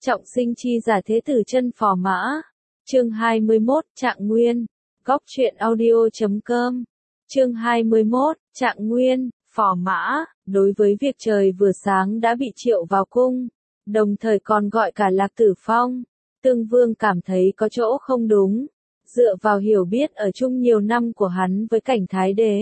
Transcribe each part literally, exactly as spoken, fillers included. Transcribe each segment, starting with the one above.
Trọng sinh chi giả thế tử chân phò mã. Chương hai mươi mốt, Trạng Nguyên. Góc truyện audio chấm com. Chương hai mươi mốt, Trạng Nguyên, phò mã, đối với việc trời vừa sáng đã bị triệu vào cung, đồng thời còn gọi cả Lạc Tử Phong, Tương Vương cảm thấy có chỗ không đúng, dựa vào hiểu biết ở chung nhiều năm của hắn với Cảnh Thái Đế.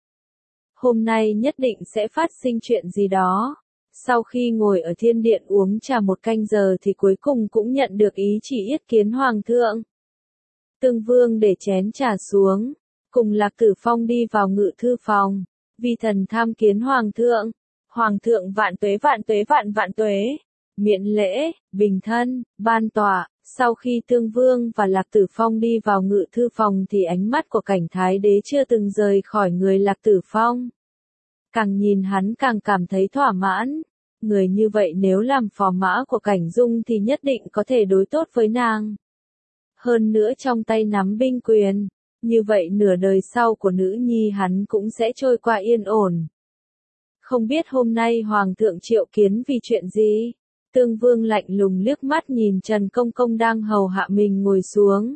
Hôm nay nhất định sẽ phát sinh chuyện gì đó. Sau khi ngồi ở thiên điện uống trà một canh giờ thì cuối cùng cũng nhận được ý chỉ yết kiến Hoàng thượng. Tương Vương để chén trà xuống, cùng Lạc Tử Phong đi vào ngự thư phòng, vi thần tham kiến Hoàng thượng. Hoàng thượng vạn tuế vạn tuế vạn vạn tuế, miễn lễ, bình thân, ban tọa. Sau khi Tương Vương và Lạc Tử Phong đi vào ngự thư phòng thì ánh mắt của Cảnh Thái Đế chưa từng rời khỏi người Lạc Tử Phong. Càng nhìn hắn càng cảm thấy thỏa mãn. Người như vậy nếu làm phò mã của Cảnh Dung thì nhất định có thể đối tốt với nàng. Hơn nữa trong tay nắm binh quyền, như vậy nửa đời sau của nữ nhi hắn cũng sẽ trôi qua yên ổn. Không biết hôm nay Hoàng thượng triệu kiến vì chuyện gì? Tương Vương lạnh lùng liếc mắt nhìn Trần Công Công đang hầu hạ mình ngồi xuống.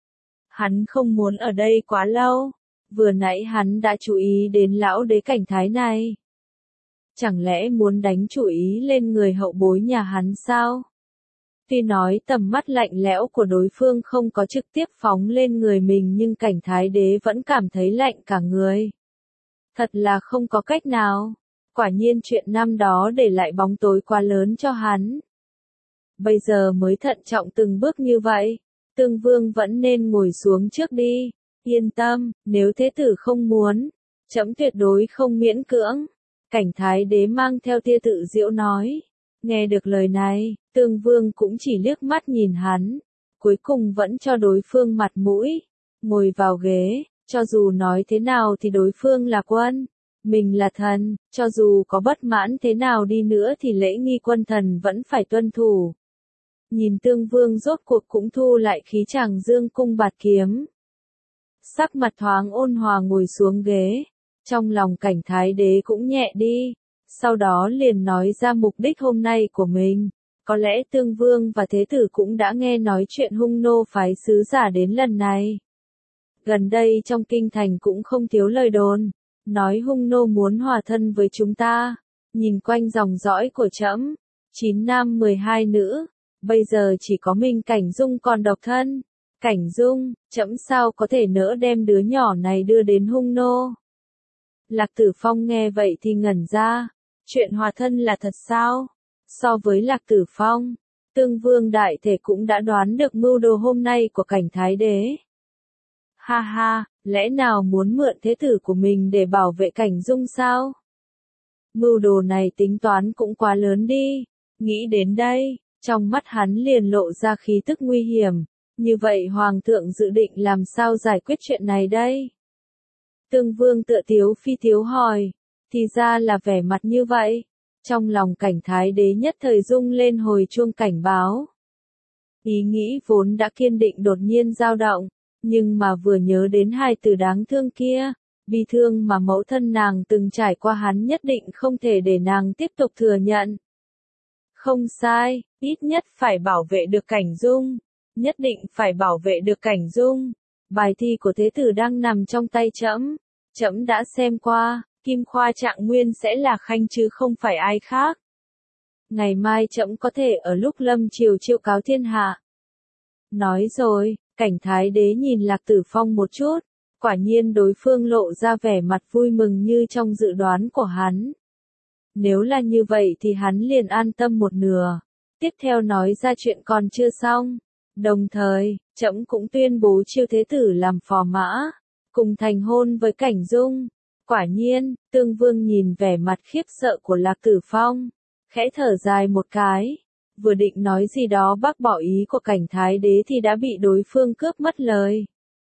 Hắn không muốn ở đây quá lâu. Vừa nãy hắn đã chú ý đến lão đế Cảnh Thái này. Chẳng lẽ muốn đánh chủ ý lên người hậu bối nhà hắn sao? Tuy nói tầm mắt lạnh lẽo của đối phương không có trực tiếp phóng lên người mình nhưng Cảnh Thái Đế vẫn cảm thấy lạnh cả người. Thật là không có cách nào. Quả nhiên chuyện năm đó để lại bóng tối quá lớn cho hắn. Bây giờ mới thận trọng từng bước như vậy. Tương Vương vẫn nên ngồi xuống trước đi. Yên tâm, nếu thế tử không muốn, trẫm tuyệt đối không miễn cưỡng. Cảnh Thái Đế mang theo tia tự giễu nói. Nghe được lời này, Tương Vương cũng chỉ liếc mắt nhìn hắn, cuối cùng vẫn cho đối phương mặt mũi, ngồi vào ghế, cho dù nói thế nào thì đối phương là quân, mình là thần, cho dù có bất mãn thế nào đi nữa thì lễ nghi quân thần vẫn phải tuân thủ. Nhìn Tương Vương rốt cuộc cũng thu lại khí chàng dương cung bạt kiếm. Sắc mặt thoáng ôn hòa ngồi xuống ghế, trong lòng Cảnh Thái Đế cũng nhẹ đi, sau đó liền nói ra mục đích hôm nay của mình. Có lẽ Tương Vương và Thế tử cũng đã nghe nói chuyện Hung Nô phái sứ giả đến lần này. Gần đây trong kinh thành cũng không thiếu lời đồn, nói Hung Nô muốn hòa thân với chúng ta. Nhìn quanh dòng dõi của trẫm, chín nam mười hai nữ, bây giờ chỉ có mình Cảnh Dung còn độc thân. Cảnh Dung, trẫm sao có thể nỡ đem đứa nhỏ này đưa đến Hung Nô? Lạc Tử Phong nghe vậy thì ngẩn ra, chuyện hòa thân là thật sao? So với Lạc Tử Phong, Tương Vương đại thể cũng đã đoán được mưu đồ hôm nay của Cảnh Thái Đế. Ha ha, lẽ nào muốn mượn thế tử của mình để bảo vệ Cảnh Dung sao? Mưu đồ này tính toán cũng quá lớn đi. Nghĩ đến đây, trong mắt hắn liền lộ ra khí tức nguy hiểm. Như vậy Hoàng thượng dự định làm sao giải quyết chuyện này đây? Tương Vương tựa tiếu phi tiếu hỏi, thì ra là vẻ mặt như vậy. Trong lòng Cảnh Thái Đế nhất thời rung lên hồi chuông cảnh báo. Ý nghĩ vốn đã kiên định đột nhiên dao động, nhưng mà vừa nhớ đến hai từ đáng thương kia, bi thương mà mẫu thân nàng từng trải qua hắn nhất định không thể để nàng tiếp tục thừa nhận. Không sai, ít nhất phải bảo vệ được Cảnh Dung. Nhất định phải bảo vệ được Cảnh Dung. Bài thi của thế tử đang nằm trong tay trẫm. Trẫm đã xem qua, Kim Khoa Trạng Nguyên sẽ là Khanh chứ không phải ai khác. Ngày mai trẫm có thể ở lúc lâm triều chiêu cáo thiên hạ. Nói rồi, Cảnh Thái Đế nhìn Lạc Tử Phong một chút, quả nhiên đối phương lộ ra vẻ mặt vui mừng như trong dự đoán của hắn. Nếu là như vậy thì hắn liền an tâm một nửa. Tiếp theo nói ra chuyện còn chưa xong. Đồng thời, trẫm cũng tuyên bố chiêu thế tử làm phò mã, cùng thành hôn với Cảnh Dung. Quả nhiên, Tương Vương nhìn vẻ mặt khiếp sợ của Lạc Tử Phong, khẽ thở dài một cái, vừa định nói gì đó bác bỏ ý của Cảnh Thái Đế thì đã bị đối phương cướp mất lời.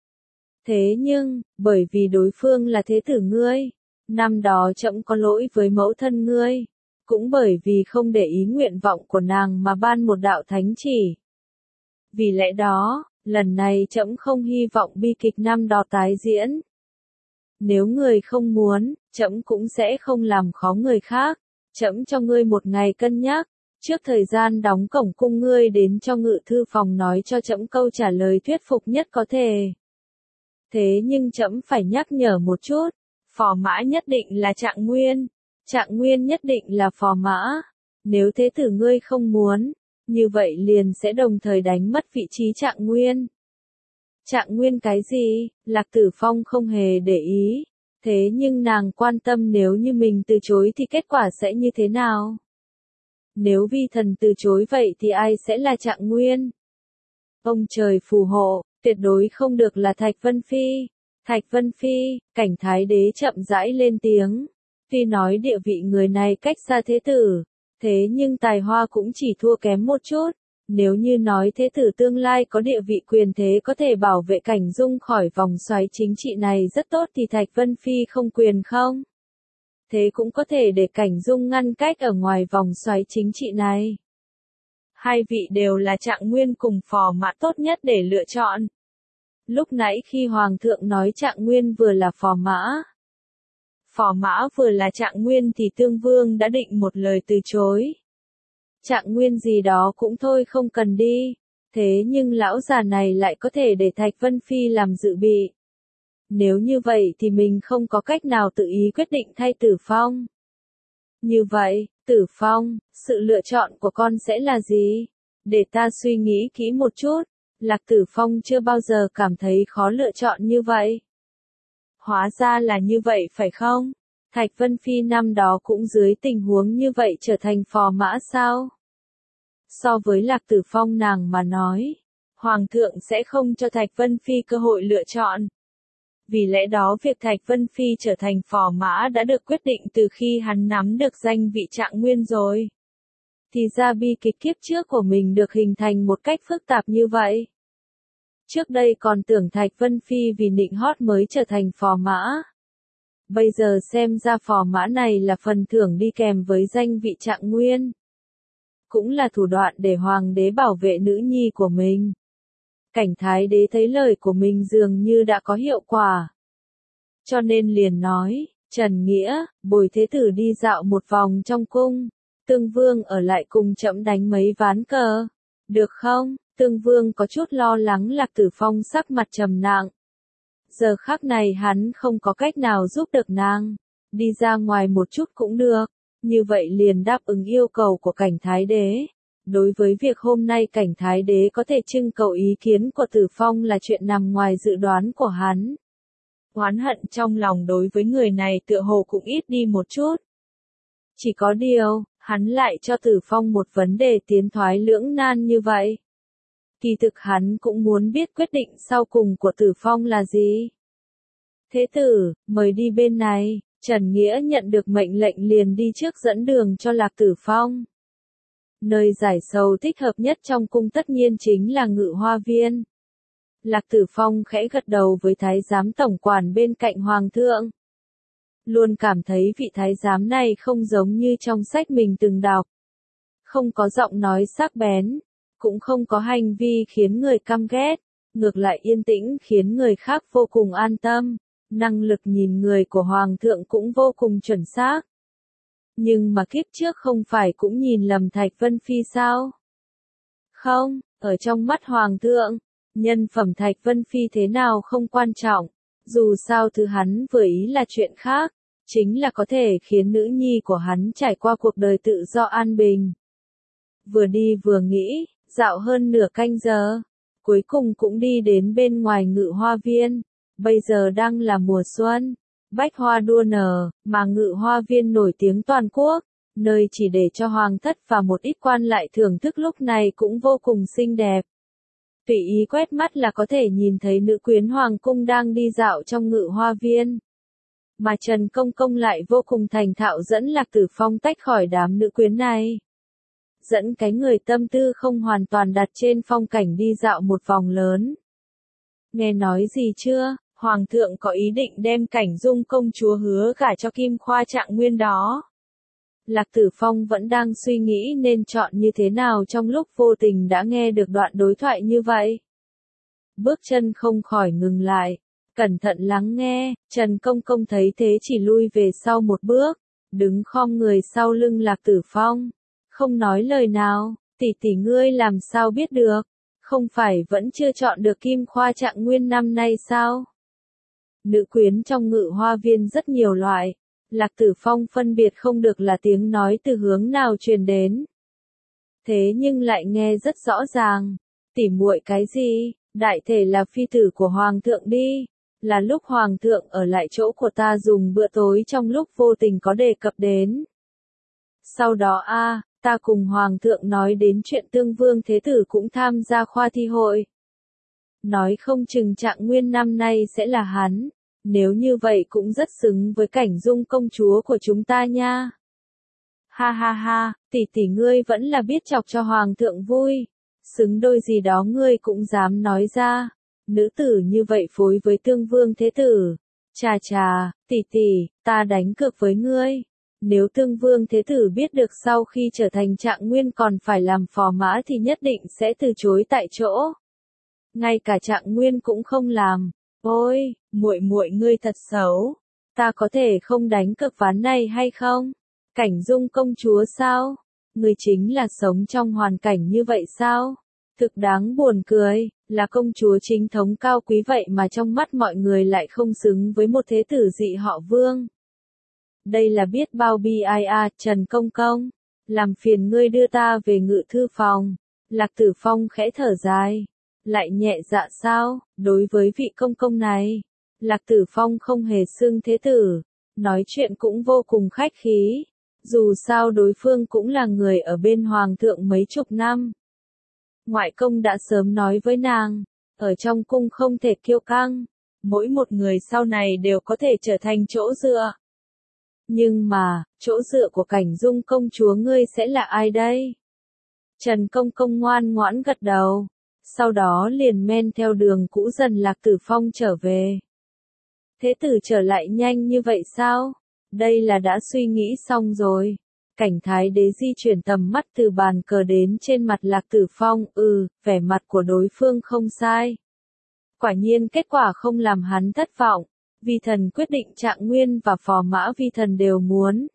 Thế nhưng, bởi vì đối phương là thế tử ngươi, năm đó trẫm có lỗi với mẫu thân ngươi, cũng bởi vì không để ý nguyện vọng của nàng mà ban một đạo thánh chỉ. Vì lẽ đó, lần này trẫm không hy vọng bi kịch năm đó tái diễn. Nếu người không muốn, trẫm cũng sẽ không làm khó người khác. Trẫm cho ngươi một ngày cân nhắc, Trước thời gian đóng cổng cung ngươi đến cho ngự thư phòng nói cho trẫm câu trả lời thuyết phục nhất có thể. Thế nhưng trẫm phải nhắc nhở một chút, phò mã nhất định là Trạng Nguyên, Trạng Nguyên nhất định là phò mã. Nếu thế tử ngươi không muốn, như vậy liền sẽ đồng thời đánh mất vị trí Trạng Nguyên. Trạng Nguyên cái gì? Lạc Tử Phong không hề để ý. Thế nhưng nàng quan tâm nếu như mình từ chối thì kết quả sẽ như thế nào? Nếu vi thần từ chối vậy thì ai sẽ là Trạng Nguyên? Ông trời phù hộ, tuyệt đối không được là Thạch Vân Phi. Thạch Vân Phi, Cảnh Thái Đế chậm rãi lên tiếng. Tuy nói địa vị người này cách xa thế tử, thế nhưng tài hoa cũng chỉ thua kém một chút. Nếu như nói thế tử tương lai có địa vị quyền thế có thể bảo vệ Cảnh Dung khỏi vòng xoáy chính trị này rất tốt thì Thạch Vân Phi không quyền không? Thế cũng có thể để Cảnh Dung ngăn cách ở ngoài vòng xoáy chính trị này. Hai vị đều là Trạng Nguyên cùng phò mã tốt nhất để lựa chọn. Lúc nãy khi Hoàng thượng nói Trạng Nguyên vừa là phò mã, phò mã vừa là Trạng Nguyên thì Tương Vương đã định một lời từ chối. Trạng Nguyên gì đó cũng thôi không cần đi. Thế nhưng lão già này lại có thể để Thạch Vân Phi làm dự bị. Nếu như vậy thì mình không có cách nào tự ý quyết định thay Tử Phong. Như vậy, Tử Phong, sự lựa chọn của con sẽ là gì? Để ta suy nghĩ kỹ một chút. Lạc Tử Phong chưa bao giờ cảm thấy khó lựa chọn như vậy. Hóa ra là như vậy phải không? Thạch Vân Phi năm đó cũng dưới tình huống như vậy trở thành phò mã sao? So với Lạc Tử Phong nàng mà nói, Hoàng thượng sẽ không cho Thạch Vân Phi cơ hội lựa chọn. Vì lẽ đó việc Thạch Vân Phi trở thành phò mã đã được quyết định từ khi hắn nắm được danh vị Trạng Nguyên rồi. Thì ra bi kịch kiếp trước của mình được hình thành một cách phức tạp như vậy. Trước đây còn tưởng Thạch Vân Phi vì nịnh hót mới trở thành phò mã. Bây giờ xem ra phò mã này là phần thưởng đi kèm với danh vị Trạng Nguyên. Cũng là thủ đoạn để Hoàng đế bảo vệ nữ nhi của mình. Cảnh Thái Đế thấy lời của mình dường như đã có hiệu quả. Cho nên liền nói, Trần Nghĩa, bồi thế tử đi dạo một vòng trong cung. Tương Vương ở lại cùng trẫm đánh mấy ván cờ. Được không? Tương Vương có chút lo lắng Lạc Tử Phong sắc mặt trầm nặng. Giờ khắc này hắn không có cách nào giúp được nàng. Đi ra ngoài một chút cũng được. Như vậy liền đáp ứng yêu cầu của Cảnh Thái Đế. Đối với việc hôm nay Cảnh Thái Đế có thể trưng cầu ý kiến của Tử Phong là chuyện nằm ngoài dự đoán của hắn. Oán hận trong lòng đối với người này tựa hồ cũng ít đi một chút. Chỉ có điều, hắn lại cho Tử Phong một vấn đề tiến thoái lưỡng nan như vậy. Kỳ thực hắn cũng muốn biết quyết định sau cùng của Tử Phong là gì. Thế tử, mời đi bên này. Trần Nghĩa nhận được mệnh lệnh liền đi trước dẫn đường cho Lạc Tử Phong. Nơi giải sầu thích hợp nhất trong cung tất nhiên chính là Ngự Hoa Viên. Lạc Tử Phong khẽ gật đầu với thái giám tổng quản bên cạnh Hoàng thượng. Luôn cảm thấy vị thái giám này không giống như trong sách mình từng đọc. Không có giọng nói sắc bén, cũng không có hành vi khiến người căm ghét, ngược lại yên tĩnh khiến người khác vô cùng an tâm. Năng lực nhìn người của Hoàng thượng cũng vô cùng chuẩn xác. Nhưng mà kiếp trước không phải cũng nhìn lầm Thạch Vân Phi sao? Không, ở trong mắt Hoàng thượng, nhân phẩm Thạch Vân Phi thế nào không quan trọng. Dù sao thứ hắn vừa ý là chuyện khác, chính là có thể khiến nữ nhi của hắn trải qua cuộc đời tự do an bình. Vừa đi vừa nghĩ, dạo hơn nửa canh giờ, cuối cùng cũng đi đến bên ngoài Ngự Hoa Viên. Bây giờ đang là mùa xuân, bách hoa đua nở, mà Ngự Hoa Viên nổi tiếng toàn quốc, nơi chỉ để cho hoàng thất và một ít quan lại thưởng thức lúc này cũng vô cùng xinh đẹp. Tùy ý quét mắt là có thể nhìn thấy nữ quyến hoàng cung đang đi dạo trong Ngự Hoa Viên. Mà Trần Công Công lại vô cùng thành thạo dẫn Lạc Tử Phong tách khỏi đám nữ quyến này. Dẫn cái người tâm tư không hoàn toàn đặt trên phong cảnh đi dạo một vòng lớn. Nghe nói gì chưa? Hoàng thượng có ý định đem Cảnh Dung công chúa hứa gả cho Kim Khoa Trạng Nguyên đó. Lạc Tử Phong vẫn đang suy nghĩ nên chọn như thế nào trong lúc vô tình đã nghe được đoạn đối thoại như vậy. Bước chân không khỏi ngừng lại, cẩn thận lắng nghe, Trần Công Công thấy thế chỉ lui về sau một bước, đứng khom người sau lưng Lạc Tử Phong. không nói lời nào, tỷ tỷ ngươi làm sao biết được, không phải vẫn chưa chọn được Kim Khoa Trạng Nguyên năm nay sao? Nữ quyến trong Ngự Hoa Viên rất nhiều loại, Lạc Tử Phong phân biệt không được là tiếng nói từ hướng nào truyền đến. Thế nhưng lại nghe rất rõ ràng, tỉ muội cái gì, đại thể là phi tử của Hoàng thượng đi, là lúc Hoàng thượng ở lại chỗ của ta dùng bữa tối trong lúc vô tình có đề cập đến. Sau đó a, ta cùng Hoàng thượng nói đến chuyện Tương Vương Thế Tử cũng tham gia khoa thi hội. Nói không chừng Trạng Nguyên năm nay sẽ là hắn, nếu như vậy cũng rất xứng với Cảnh Dung công chúa của chúng ta nha. Ha ha ha, tỷ tỷ ngươi vẫn là biết chọc cho Hoàng thượng vui, xứng đôi gì đó ngươi cũng dám nói ra, nữ tử như vậy phối với Tương Vương Thế Tử. Chà chà, tỷ tỷ, ta đánh cược với ngươi. Nếu Tương Vương Thế Tử biết được sau khi trở thành Trạng Nguyên còn phải làm phò mã thì nhất định sẽ từ chối tại chỗ. Ngay cả Trạng Nguyên cũng không làm. Ôi, muội muội ngươi thật xấu. Ta có thể không đánh cược ván này hay không? Cảnh Dung công chúa sao? Ngươi chính là sống trong hoàn cảnh như vậy sao? Thực đáng buồn cười, là công chúa chính thống cao quý vậy mà trong mắt mọi người lại không xứng với một thế tử dị họ Vương. Đây là biết bao bi ai à, Trần Công Công, làm phiền ngươi đưa ta về ngự thư phòng. Lạc Tử Phong khẽ thở dài, lại nhẹ dạ sao, đối với vị công công này, Lạc Tử Phong không hề xưng thế tử, nói chuyện cũng vô cùng khách khí, dù sao đối phương cũng là người ở bên Hoàng thượng mấy chục năm. Ngoại công đã sớm nói với nàng, ở trong cung không thể kiêu căng, mỗi một người sau này đều có thể trở thành chỗ dựa. Nhưng mà, chỗ dựa của Cảnh Dung công chúa ngươi sẽ là ai đây? Trần Công Công ngoan ngoãn gật đầu, sau đó liền men theo đường cũ dần Lạc Tử Phong trở về. Thế tử trở lại nhanh như vậy sao? Đây là đã suy nghĩ xong rồi. Cảnh Thái Đế di chuyển tầm mắt từ bàn cờ đến trên mặt Lạc Tử Phong, ừ, vẻ mặt của đối phương không sai. Quả nhiên kết quả không làm hắn thất vọng, Vi Thần quyết định Trạng Nguyên và phò mã Vi Thần đều muốn.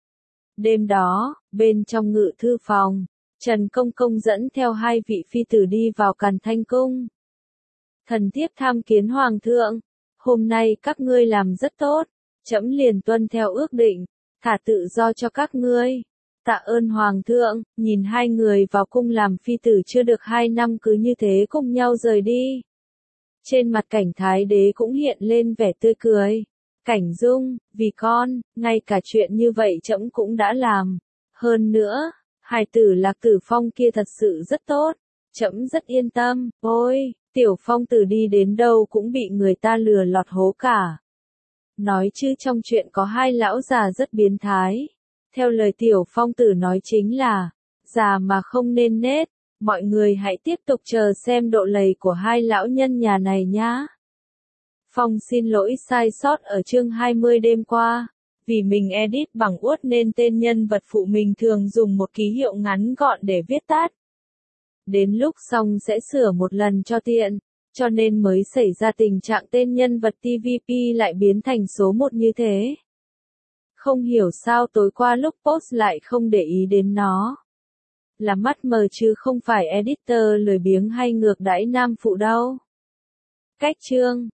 Đêm đó, bên trong ngự thư phòng, Trần Công Công dẫn theo hai vị phi tử đi vào Càn Thanh Cung. Thần thiếp tham kiến Hoàng thượng, hôm nay các ngươi làm rất tốt, trẫm liền tuân theo ước định, thả tự do cho các ngươi. Tạ ơn Hoàng thượng, nhìn hai người vào cung làm phi tử chưa được hai năm cứ như thế cùng nhau rời đi. Trên mặt Cảnh Thái Đế cũng hiện lên vẻ tươi cười. Cảnh Dung, vì con, ngay cả chuyện như vậy trẫm cũng đã làm. Hơn nữa, hài tử Lạc Tử Phong kia thật sự rất tốt, trẫm rất yên tâm. Ôi, Tiểu Phong tử đi đến đâu cũng bị người ta lừa lọt hố cả. Nói chứ trong chuyện có hai lão già rất biến thái. Theo lời Tiểu Phong tử nói chính là, già mà không nên nết. Mọi người hãy tiếp tục chờ xem độ lầy của hai lão nhân nhà này nhá. Phong xin lỗi sai sót ở chương hai mươi đêm qua. Vì mình edit bằng Word nên tên nhân vật phụ mình thường dùng một ký hiệu ngắn gọn để viết tắt. Đến lúc xong sẽ sửa một lần cho tiện, cho nên mới xảy ra tình trạng tên nhân vật tê vê pê lại biến thành số một như thế. Không hiểu sao tối qua lúc post lại không để ý đến nó. Là mắt mờ chứ không phải editor lười biếng hay ngược đãi nam phụ đâu. Cách chương